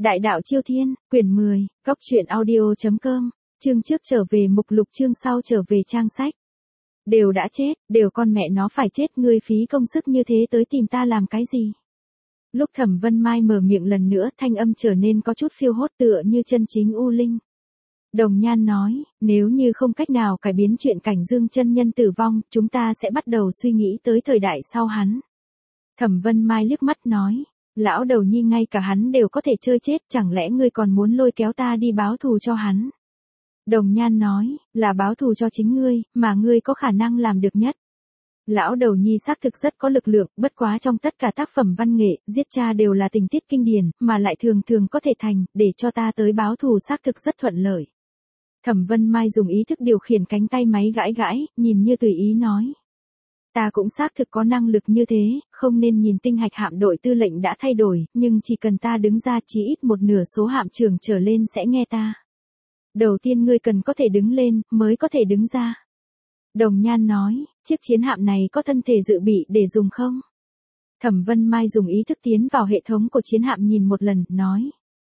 Đại đạo Chiêu Thiên, quyển 10, góc truyện audio.com, chương trước trở về mục lục, chương sau trở về trang sách. Đều đã chết, đều con mẹ nó phải chết, ngươi phí công sức như thế tới tìm ta làm cái gì? Lúc Thẩm Vân Mai mở miệng lần nữa, thanh âm trở nên có chút phiêu hốt tựa như chân chính U Linh. Đồng Nhan nói, nếu như không cách nào cải biến chuyện Cảnh Dương chân nhân tử vong, chúng ta sẽ bắt đầu suy nghĩ tới thời đại sau hắn. Thẩm Vân Mai liếc mắt nói, lão đầu nhi ngay cả hắn đều có thể chơi chết, chẳng lẽ ngươi còn muốn lôi kéo ta đi báo thù cho hắn? Đồng Nhan nói, là báo thù cho chính ngươi, mà ngươi có khả năng làm được nhất. Lão đầu nhi xác thực rất có lực lượng, bất quá trong tất cả tác phẩm văn nghệ, giết cha đều là tình tiết kinh điển, mà lại thường thường có thể thành, để cho ta tới báo thù xác thực rất thuận lợi. Thẩm Vân Mai dùng ý thức điều khiển cánh tay máy gãi gãi, nhìn như tùy ý nói. Ta cũng xác thực có năng lực như thế, không nên nhìn tinh hạch hạm đội tư lệnh đã thay đổi, nhưng chỉ cần ta đứng ra chí ít một nửa số hạm trưởng trở lên sẽ nghe ta. Đầu tiên ngươi cần có thể đứng lên, mới có thể đứng ra. Đồng Nhan nói, chiếc chiến hạm này có thân thể dự bị để dùng không? Thẩm Vân Mai dùng ý thức tiến vào hệ thống của chiến hạm nhìn một lần, nói.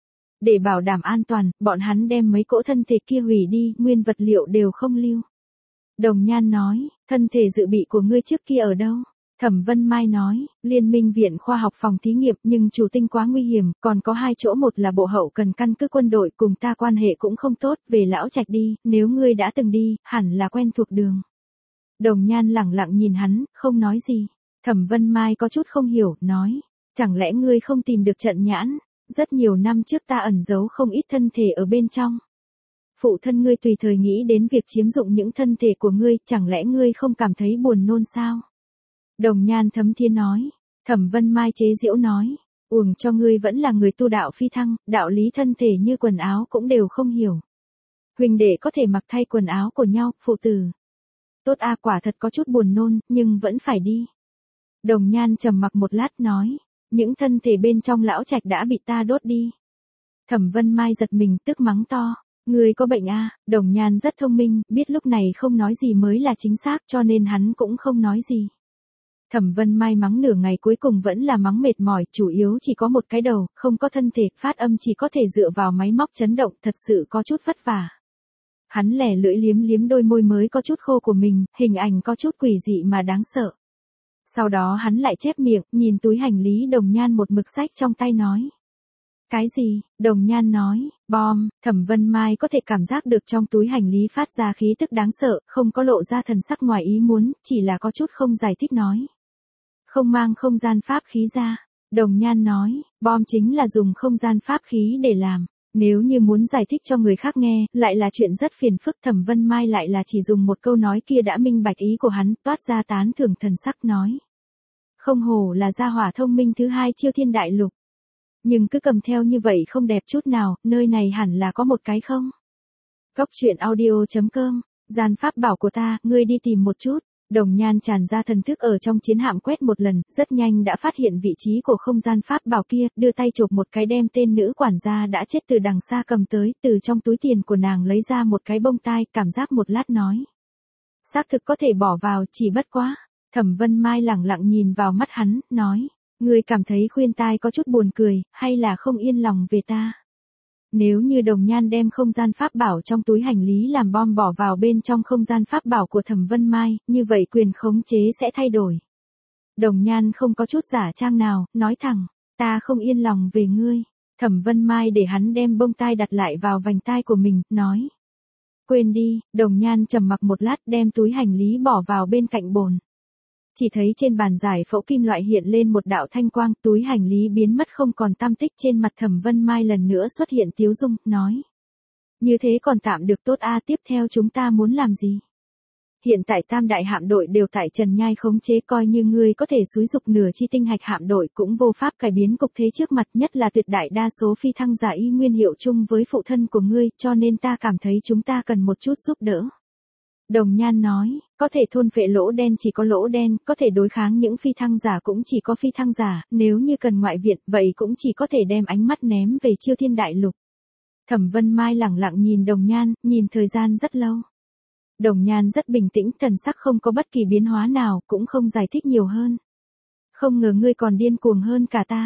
Để bảo đảm an toàn, bọn hắn đem mấy cỗ thân thể kia hủy đi, nguyên vật liệu đều không lưu. Đồng Nhan nói, thân thể dự bị của ngươi trước kia ở đâu? Thẩm Vân Mai nói, Liên minh viện khoa học phòng thí nghiệm, nhưng chủ tinh quá nguy hiểm, còn có 2 chỗ, một là bộ hậu cần căn cứ quân đội, cùng ta quan hệ cũng không tốt, về Lão Trạch đi, nếu ngươi đã từng đi, hẳn là quen thuộc đường. Đồng Nhan lẳng lặng nhìn hắn, không nói gì. Thẩm Vân Mai có chút không hiểu, nói, chẳng lẽ ngươi không tìm được trận nhãn? Rất nhiều năm trước ta ẩn giấu không ít thân thể ở bên trong. Phụ thân ngươi tùy thời nghĩ đến việc chiếm dụng những thân thể của ngươi, chẳng lẽ ngươi không cảm thấy buồn nôn sao? Đồng Nhan thấm thía nói. Thẩm Vân Mai chế giễu nói, uổng cho ngươi vẫn là người tu đạo phi thăng, đạo lý thân thể như quần áo cũng đều không hiểu. Huynh đệ có thể mặc thay quần áo của nhau, phụ tử. Tốt a, quả thật có chút buồn nôn, nhưng vẫn phải đi. Đồng Nhan trầm mặc một lát nói, những thân thể bên trong Lão Trạch đã bị ta đốt đi. Thẩm Vân Mai giật mình, tức mắng to. Ngươi có bệnh à? Đồng Nhan rất thông minh, biết lúc này không nói gì mới là chính xác, cho nên hắn cũng không nói gì. Thẩm Vân Mai mắng nửa ngày cuối cùng vẫn là mắng mệt mỏi, chủ yếu chỉ có một cái đầu, không có thân thể, phát âm chỉ có thể dựa vào máy móc chấn động, thật sự có chút vất vả. Hắn lẻ lưỡi liếm liếm đôi môi mới có chút khô của mình, hình ảnh có chút quỷ dị mà đáng sợ. Sau đó hắn lại chép miệng, nhìn túi hành lý Đồng Nhan một mực sách trong tay nói. Cái gì? Đồng Nhan nói, bom. Thẩm Vân Mai có thể cảm giác được trong túi hành lý phát ra khí tức đáng sợ, không có lộ ra thần sắc ngoài ý muốn, chỉ là có chút không giải thích nói. Không mang không gian pháp khí ra. Đồng Nhan nói, bom chính là dùng không gian pháp khí để làm. Nếu như muốn giải thích cho người khác nghe, lại là chuyện rất phiền phức. Thẩm Vân Mai lại là chỉ dùng một câu nói kia đã minh bạch ý của hắn, toát ra tán thưởng thần sắc nói. Không hổ là gia hỏa thông minh thứ 2 Chiêu Thiên Đại Lục. Nhưng cứ cầm theo như vậy không đẹp chút nào, nơi này hẳn là có một cái không? Góc truyện audio.com, gian pháp bảo của ta, ngươi đi tìm một chút. Đồng Nhan tràn ra thần thức ở trong chiến hạm quét một lần, rất nhanh đã phát hiện vị trí của không gian pháp bảo kia, đưa tay chộp một cái đem tên nữ quản gia đã chết từ đằng xa cầm tới, từ trong túi tiền của nàng lấy ra một cái bông tai, cảm giác một lát nói. Xác thực có thể bỏ vào, chỉ bất quá. Thẩm Vân Mai lẳng lặng nhìn vào mắt hắn, nói. Ngươi cảm thấy khuyên tai có chút buồn cười, hay là không yên lòng về ta? Nếu như Đồng Nhan đem không gian pháp bảo trong túi hành lý làm bom bỏ vào bên trong không gian pháp bảo của Thẩm Vân Mai, như vậy quyền khống chế sẽ thay đổi. Đồng Nhan không có chút giả trang nào, nói thẳng, ta không yên lòng về ngươi. Thẩm Vân Mai để hắn đem bông tai đặt lại vào vành tai của mình, nói. Quên đi. Đồng Nhan trầm mặc một lát đem túi hành lý bỏ vào bên cạnh bồn. Chỉ thấy trên bàn giải phẫu kim loại hiện lên một đạo thanh quang, túi hành lý biến mất không còn tăm tích, trên mặt Thẩm Vân Mai lần nữa xuất hiện tiếu dung, nói. Như thế còn tạm được tốt a, tiếp theo chúng ta muốn làm gì? Hiện tại tam đại hạm đội đều tại Trần Nhai khống chế, coi như ngươi có thể xúi dục nửa chi tinh hạch hạm đội cũng vô pháp cải biến cục thế trước mặt, nhất là tuyệt đại đa số phi thăng giả y nguyên hiệu chung với phụ thân của ngươi, cho nên ta cảm thấy chúng ta cần một chút giúp đỡ. Đồng Nhan nói, có thể thôn phệ lỗ đen chỉ có lỗ đen, có thể đối kháng những phi thăng giả cũng chỉ có phi thăng giả, nếu như cần ngoại viện, vậy cũng chỉ có thể đem ánh mắt ném về Chiêu Thiên Đại Lục. Thẩm Vân Mai lẳng lặng nhìn Đồng Nhan, nhìn thời gian rất lâu. Đồng Nhan rất bình tĩnh, thần sắc không có bất kỳ biến hóa nào, cũng không giải thích nhiều hơn. Không ngờ ngươi còn điên cuồng hơn cả ta.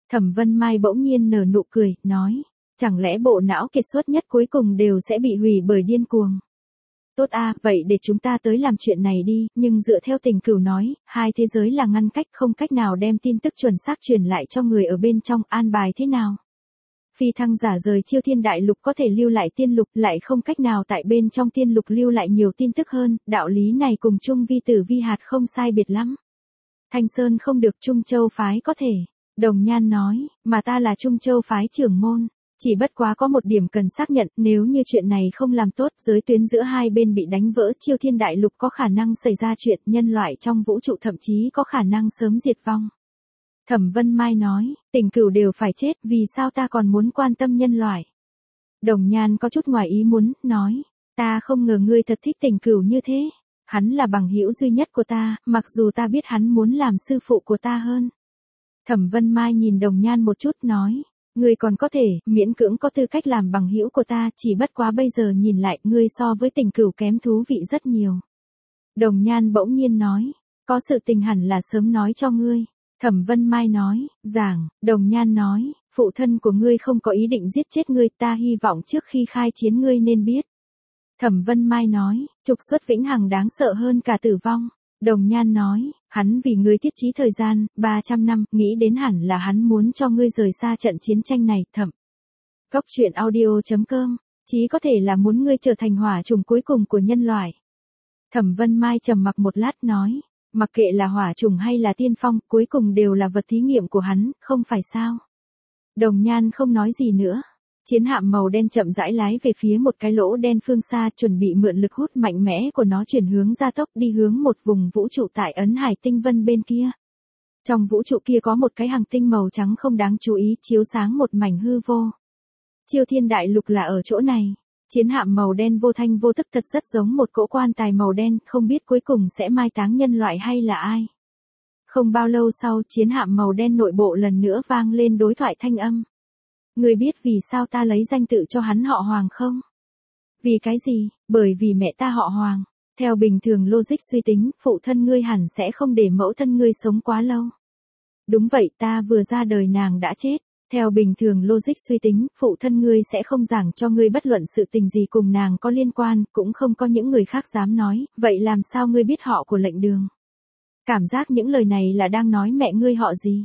Thẩm Vân Mai bỗng nhiên nở nụ cười, nói, chẳng lẽ bộ não kiệt xuất nhất cuối cùng đều sẽ bị hủy bởi điên cuồng. Tốt a, vậy để chúng ta tới làm chuyện này đi, nhưng dựa theo Tình Cửu nói, hai thế giới là ngăn cách, không cách nào đem tin tức chuẩn xác truyền lại cho người ở bên trong, an bài thế nào? Phi thăng giả rời Chiêu Thiên Đại Lục có thể lưu lại tiên lục, lại không cách nào tại bên trong tiên lục lưu lại nhiều tin tức hơn, đạo lý này cùng Trung Vi Tử Vi Hạt không sai biệt lắm. Thanh Sơn không được, Trung Châu phái có thể. Đồng Nhan nói, mà ta là Trung Châu phái trưởng môn. Chỉ bất quá có một điểm cần xác nhận, nếu như chuyện này không làm tốt, giới tuyến giữa hai bên bị đánh vỡ, Chiêu Thiên Đại Lục có khả năng xảy ra chuyện, nhân loại trong vũ trụ thậm chí có khả năng sớm diệt vong. Thẩm Vân Mai nói, Tình Cửu đều phải chết, vì sao ta còn muốn quan tâm nhân loại? Đồng Nhan có chút ngoài ý muốn, nói, ta không ngờ ngươi thật thích Tình Cửu như thế. Hắn là bằng hữu duy nhất của ta, mặc dù ta biết hắn muốn làm sư phụ của ta hơn. Thẩm Vân Mai nhìn Đồng Nhan một chút, nói, ngươi còn có thể, miễn cưỡng có tư cách làm bằng hữu của ta, chỉ bất quá bây giờ nhìn lại, ngươi so với Tình Cửu kém thú vị rất nhiều. Đồng Nhan bỗng nhiên nói, có sự tình hẳn là sớm nói cho ngươi. Thẩm Vân Mai nói, giảng, Đồng Nhan nói, phụ thân của ngươi không có ý định giết chết ngươi, ta hy vọng trước khi khai chiến ngươi nên biết. Thẩm Vân Mai nói, trục xuất vĩnh hằng đáng sợ hơn cả tử vong. Đồng Nhan nói, hắn vì ngươi thiết trí thời gian, 300 năm, nghĩ đến hẳn là hắn muốn cho ngươi rời xa trận chiến tranh này, thẩm. Góc truyện audio.com, chí có thể là muốn ngươi trở thành hỏa trùng cuối cùng của nhân loại. Thẩm Vân Mai trầm mặc một lát nói, mặc kệ là hỏa trùng hay là tiên phong, cuối cùng đều là vật thí nghiệm của hắn, không phải sao? Đồng Nhan không nói gì nữa. Chiến hạm màu đen chậm rãi lái về phía một cái lỗ đen phương xa, chuẩn bị mượn lực hút mạnh mẽ của nó chuyển hướng gia tốc đi hướng một vùng vũ trụ tại Ấn Hải Tinh Vân bên kia. Trong vũ trụ kia có một cái hành tinh màu trắng không đáng chú ý, chiếu sáng một mảnh hư vô. Chiêu Thiên Đại Lục là ở chỗ này. Chiến hạm màu đen vô thanh vô tức thật rất giống một cỗ quan tài màu đen, không biết cuối cùng sẽ mai táng nhân loại hay là ai. Không bao lâu sau, chiến hạm màu đen nội bộ lần nữa vang lên đối thoại thanh âm. Ngươi biết vì sao ta lấy danh tự cho hắn họ Hoàng không? Vì cái gì? Bởi vì mẹ ta họ Hoàng. Theo bình thường logic suy tính, phụ thân ngươi hẳn sẽ không để mẫu thân ngươi sống quá lâu. Đúng vậy, ta vừa ra đời nàng đã chết. Theo bình thường logic suy tính, phụ thân ngươi sẽ không giảng cho ngươi bất luận sự tình gì cùng nàng có liên quan, cũng không có những người khác dám nói, vậy làm sao ngươi biết họ của Lệnh Đường? Cảm giác những lời này là đang nói mẹ ngươi họ gì?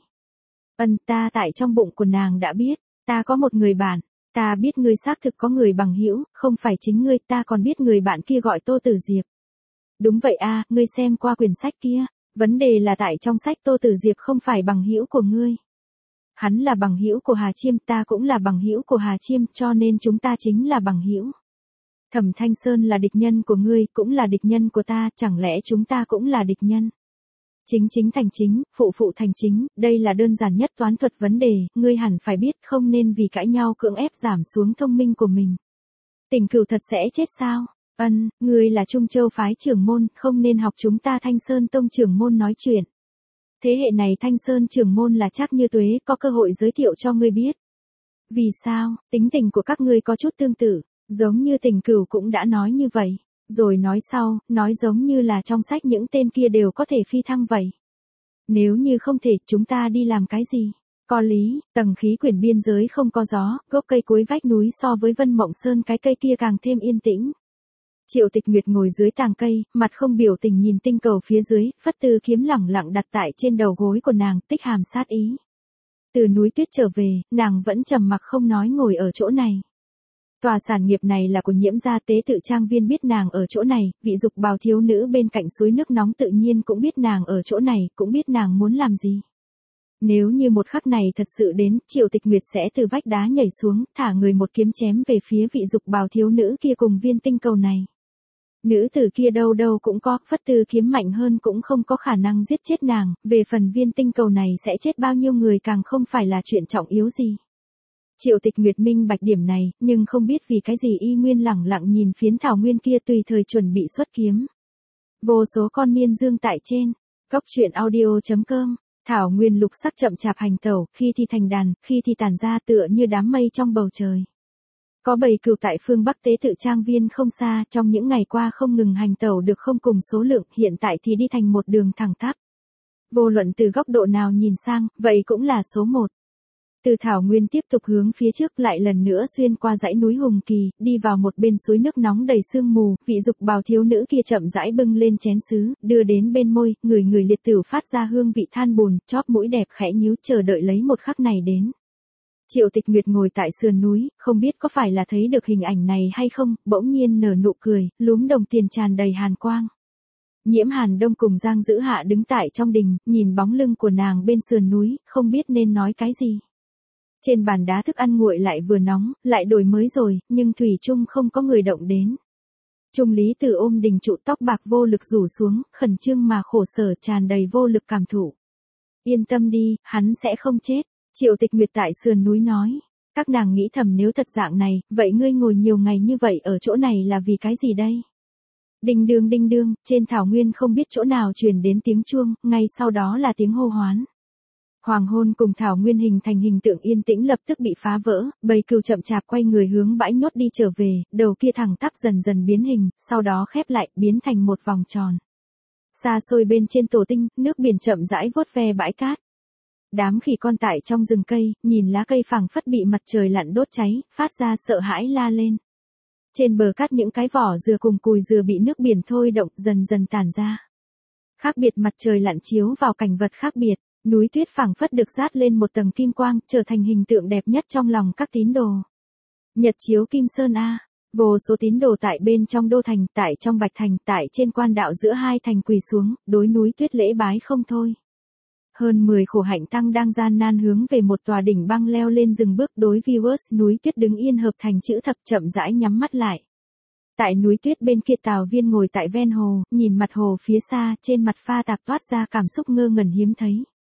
Ta tại trong bụng của nàng đã biết, ta có một người bạn, ta biết ngươi xác thực có người bằng hữu, không phải chính ngươi, ta còn biết người bạn kia gọi Tô Tử Diệp. Đúng vậy a, ngươi xem qua quyển sách kia, vấn đề là tại trong sách Tô Tử Diệp không phải bằng hữu của ngươi. Hắn là bằng hữu của Hà Chiêm, ta cũng là bằng hữu của Hà Chiêm, cho nên chúng ta chính là bằng hữu. Thẩm Thanh Sơn là địch nhân của ngươi, cũng là địch nhân của ta, chẳng lẽ chúng ta cũng là địch nhân? Chính chính thành chính, phụ phụ thành chính, đây là đơn giản nhất toán thuật vấn đề, ngươi hẳn phải biết không nên vì cãi nhau cưỡng ép giảm xuống thông minh của mình. Tình Cửu thật sẽ chết sao? Ngươi là Trung Châu phái trưởng môn, không nên học chúng ta Thanh Sơn Tông trưởng môn nói chuyện. Thế hệ này Thanh Sơn trưởng môn là Trác Như Tuế, có cơ hội giới thiệu cho ngươi biết. Vì sao? Tính tình của các ngươi có chút tương tự, giống như Tình Cửu cũng đã nói như vậy. Rồi nói sau, nói giống như là trong sách những tên kia đều có thể phi thăng vậy. Nếu như không thể, chúng ta đi làm cái gì? Có lý, tầng khí quyển biên giới không có gió, gốc cây cuối vách núi so với Vân Mộng Sơn cái cây kia càng thêm yên tĩnh. Triệu Tịch Nguyệt ngồi dưới tàng cây, mặt không biểu tình nhìn tinh cầu phía dưới, phất tư kiếm lẳng lặng đặt tại trên đầu gối của nàng, tích hàm sát ý. Từ núi tuyết trở về, nàng vẫn trầm mặc không nói ngồi ở chỗ này. Tòa sản nghiệp này là của Nhiễm gia, tế tự trang viên biết nàng ở chỗ này, vị dục bào thiếu nữ bên cạnh suối nước nóng tự nhiên cũng biết nàng ở chỗ này, cũng biết nàng muốn làm gì. Nếu như một khắc này thật sự đến, Triệu Tịch Nguyệt sẽ từ vách đá nhảy xuống, thả người một kiếm chém về phía vị dục bào thiếu nữ kia cùng viên tinh cầu này. Nữ tử kia đâu đâu cũng có, phất tư kiếm mạnh hơn cũng không có khả năng giết chết nàng, về phần viên tinh cầu này sẽ chết bao nhiêu người càng không phải là chuyện trọng yếu gì. Triệu Tịch Nguyệt minh bạch điểm này, nhưng không biết vì cái gì y nguyên lẳng lặng nhìn phiến thảo nguyên kia tùy thời chuẩn bị xuất kiếm. Vô số con miên dương tại trên, góc truyện audio.com, thảo nguyên lục sắc chậm chạp hành tẩu, khi thì thành đàn, khi thì tản ra tựa như đám mây trong bầu trời. Có bầy cừu tại phương Bắc tế tự trang viên không xa, trong những ngày qua không ngừng hành tẩu được không cùng số lượng, hiện tại thì đi thành một đường thẳng tắp. Vô luận từ góc độ nào nhìn sang, vậy cũng là số 1. Từ thảo nguyên tiếp tục hướng phía trước lại lần nữa xuyên qua dãy núi Hùng Kỳ, đi vào một bên suối nước nóng đầy sương mù, vị dục bào thiếu nữ kia chậm rãi bưng lên chén sứ, đưa đến bên môi, người liệt tửu phát ra hương vị than bùn, chóp mũi đẹp khẽ nhíu chờ đợi lấy một khắc này đến. Triệu Tịch Nguyệt ngồi tại sườn núi, không biết có phải là thấy được hình ảnh này hay không, bỗng nhiên nở nụ cười, lúm đồng tiền tràn đầy hàn quang. Nhiễm Hàn Đông cùng Giang Dữ Hạ đứng tại trong đình, nhìn bóng lưng của nàng bên sườn núi, không biết nên nói cái gì. Trên bàn đá thức ăn nguội lại vừa nóng, lại đổi mới rồi, nhưng thủy chung không có người động đến. Trung Lý Từ ôm đình trụ tóc bạc vô lực rủ xuống, khẩn trương mà khổ sở tràn đầy vô lực cảm thụ. Yên tâm đi, hắn sẽ không chết. Triệu Tịch Nguyệt tại sườn núi nói. Các nàng nghĩ thầm nếu thật dạng này, vậy ngươi ngồi nhiều ngày như vậy ở chỗ này là vì cái gì đây? Đinh đương, trên thảo nguyên không biết chỗ nào truyền đến tiếng chuông, ngay sau đó là tiếng hô hoán. Hoàng hôn cùng thảo nguyên hình thành hình tượng yên tĩnh lập tức bị phá vỡ, bầy cừu chậm chạp quay người hướng bãi nhốt đi trở về, đầu kia thẳng tắp dần dần biến hình, sau đó khép lại, biến thành một vòng tròn. Xa xôi bên trên tổ tinh, nước biển chậm rãi vuốt ve bãi cát. Đám khỉ con tại trong rừng cây, nhìn lá cây phảng phất bị mặt trời lặn đốt cháy, phát ra sợ hãi la lên. Trên bờ cát những cái vỏ dừa cùng cùi dừa bị nước biển thôi động dần dần tản ra. Khác biệt mặt trời lặn chiếu vào cảnh vật khác biệt, núi tuyết phảng phất được dát lên một tầng kim quang, trở thành hình tượng đẹp nhất trong lòng các tín đồ. Nhật chiếu Kim Sơn A, vô số tín đồ tại bên trong đô thành, tại trong Bạch Thành, tại trên quan đạo giữa hai thành quỳ xuống, đối núi tuyết lễ bái không thôi. Hơn 10 khổ hạnh tăng đang gian nan hướng về một tòa đỉnh băng leo lên dừng bước đối viewers núi tuyết đứng yên hợp thành chữ thập chậm rãi nhắm mắt lại. Tại núi tuyết bên kia Tào Viên ngồi tại ven hồ, nhìn mặt hồ phía xa, trên mặt pha tạp toát ra cảm xúc ngơ ngẩn hiếm thấy.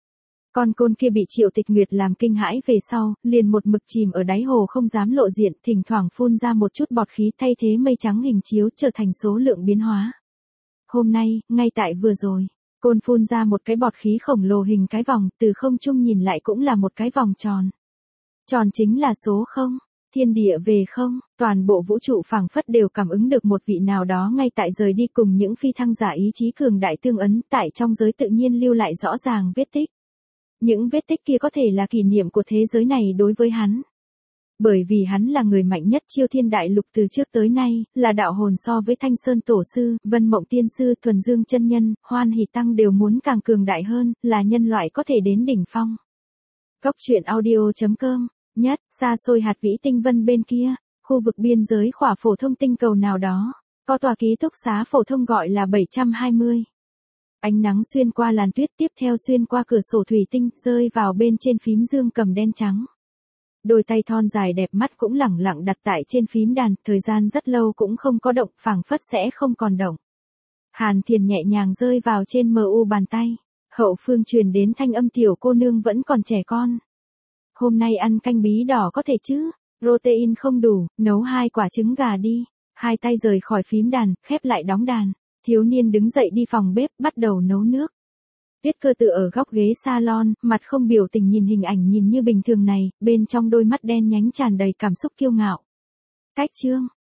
Con côn kia bị Triệu Tịch Nguyệt làm kinh hãi về sau, liền một mực chìm ở đáy hồ không dám lộ diện, thỉnh thoảng phun ra một chút bọt khí thay thế mây trắng hình chiếu trở thành số lượng biến hóa. Hôm nay, ngay tại vừa rồi, côn phun ra một cái bọt khí khổng lồ hình cái vòng, từ không trung nhìn lại cũng là một cái vòng tròn. Tròn chính là số 0, thiên địa về không, toàn bộ vũ trụ phảng phất đều cảm ứng được một vị nào đó ngay tại rời đi cùng những phi thăng giả ý chí cường đại tương ấn tại trong giới tự nhiên lưu lại rõ ràng vết tích. Những vết tích kia có thể là kỷ niệm của thế giới này đối với hắn. Bởi vì hắn là người mạnh nhất Chiêu Thiên Đại Lục từ trước tới nay, là đạo hồn so với Thanh Sơn Tổ Sư, Vân Mộng Tiên Sư, Thuần Dương Chân Nhân, Hoan Hỷ Tăng đều muốn càng cường đại hơn, là nhân loại có thể đến đỉnh phong. Cốc truyện audio.com, nhất, xa xôi hạt vĩ tinh vân bên kia, khu vực biên giới khỏa phổ thông tinh cầu nào đó, có tòa ký túc xá phổ thông gọi là 720. Ánh nắng xuyên qua làn tuyết tiếp theo xuyên qua cửa sổ thủy tinh, rơi vào bên trên phím dương cầm đen trắng. Đôi tay thon dài đẹp mắt cũng lẳng lặng đặt tại trên phím đàn, thời gian rất lâu cũng không có động, phảng phất sẽ không còn động. Hàn Thiền nhẹ nhàng rơi vào trên MU bàn tay, hậu phương truyền đến thanh âm tiểu cô nương vẫn còn trẻ con. Hôm nay ăn canh bí đỏ có thể chứ, protein không đủ, nấu 2 quả trứng gà đi. Hai tay rời khỏi phím đàn, khép lại đóng đàn. Thiếu niên đứng dậy đi phòng bếp, bắt đầu nấu nước. Tuyết Cơ tự ở góc ghế salon, mặt không biểu tình nhìn hình ảnh nhìn như bình thường này, bên trong đôi mắt đen nhánh tràn đầy cảm xúc kiêu ngạo. Cách chương,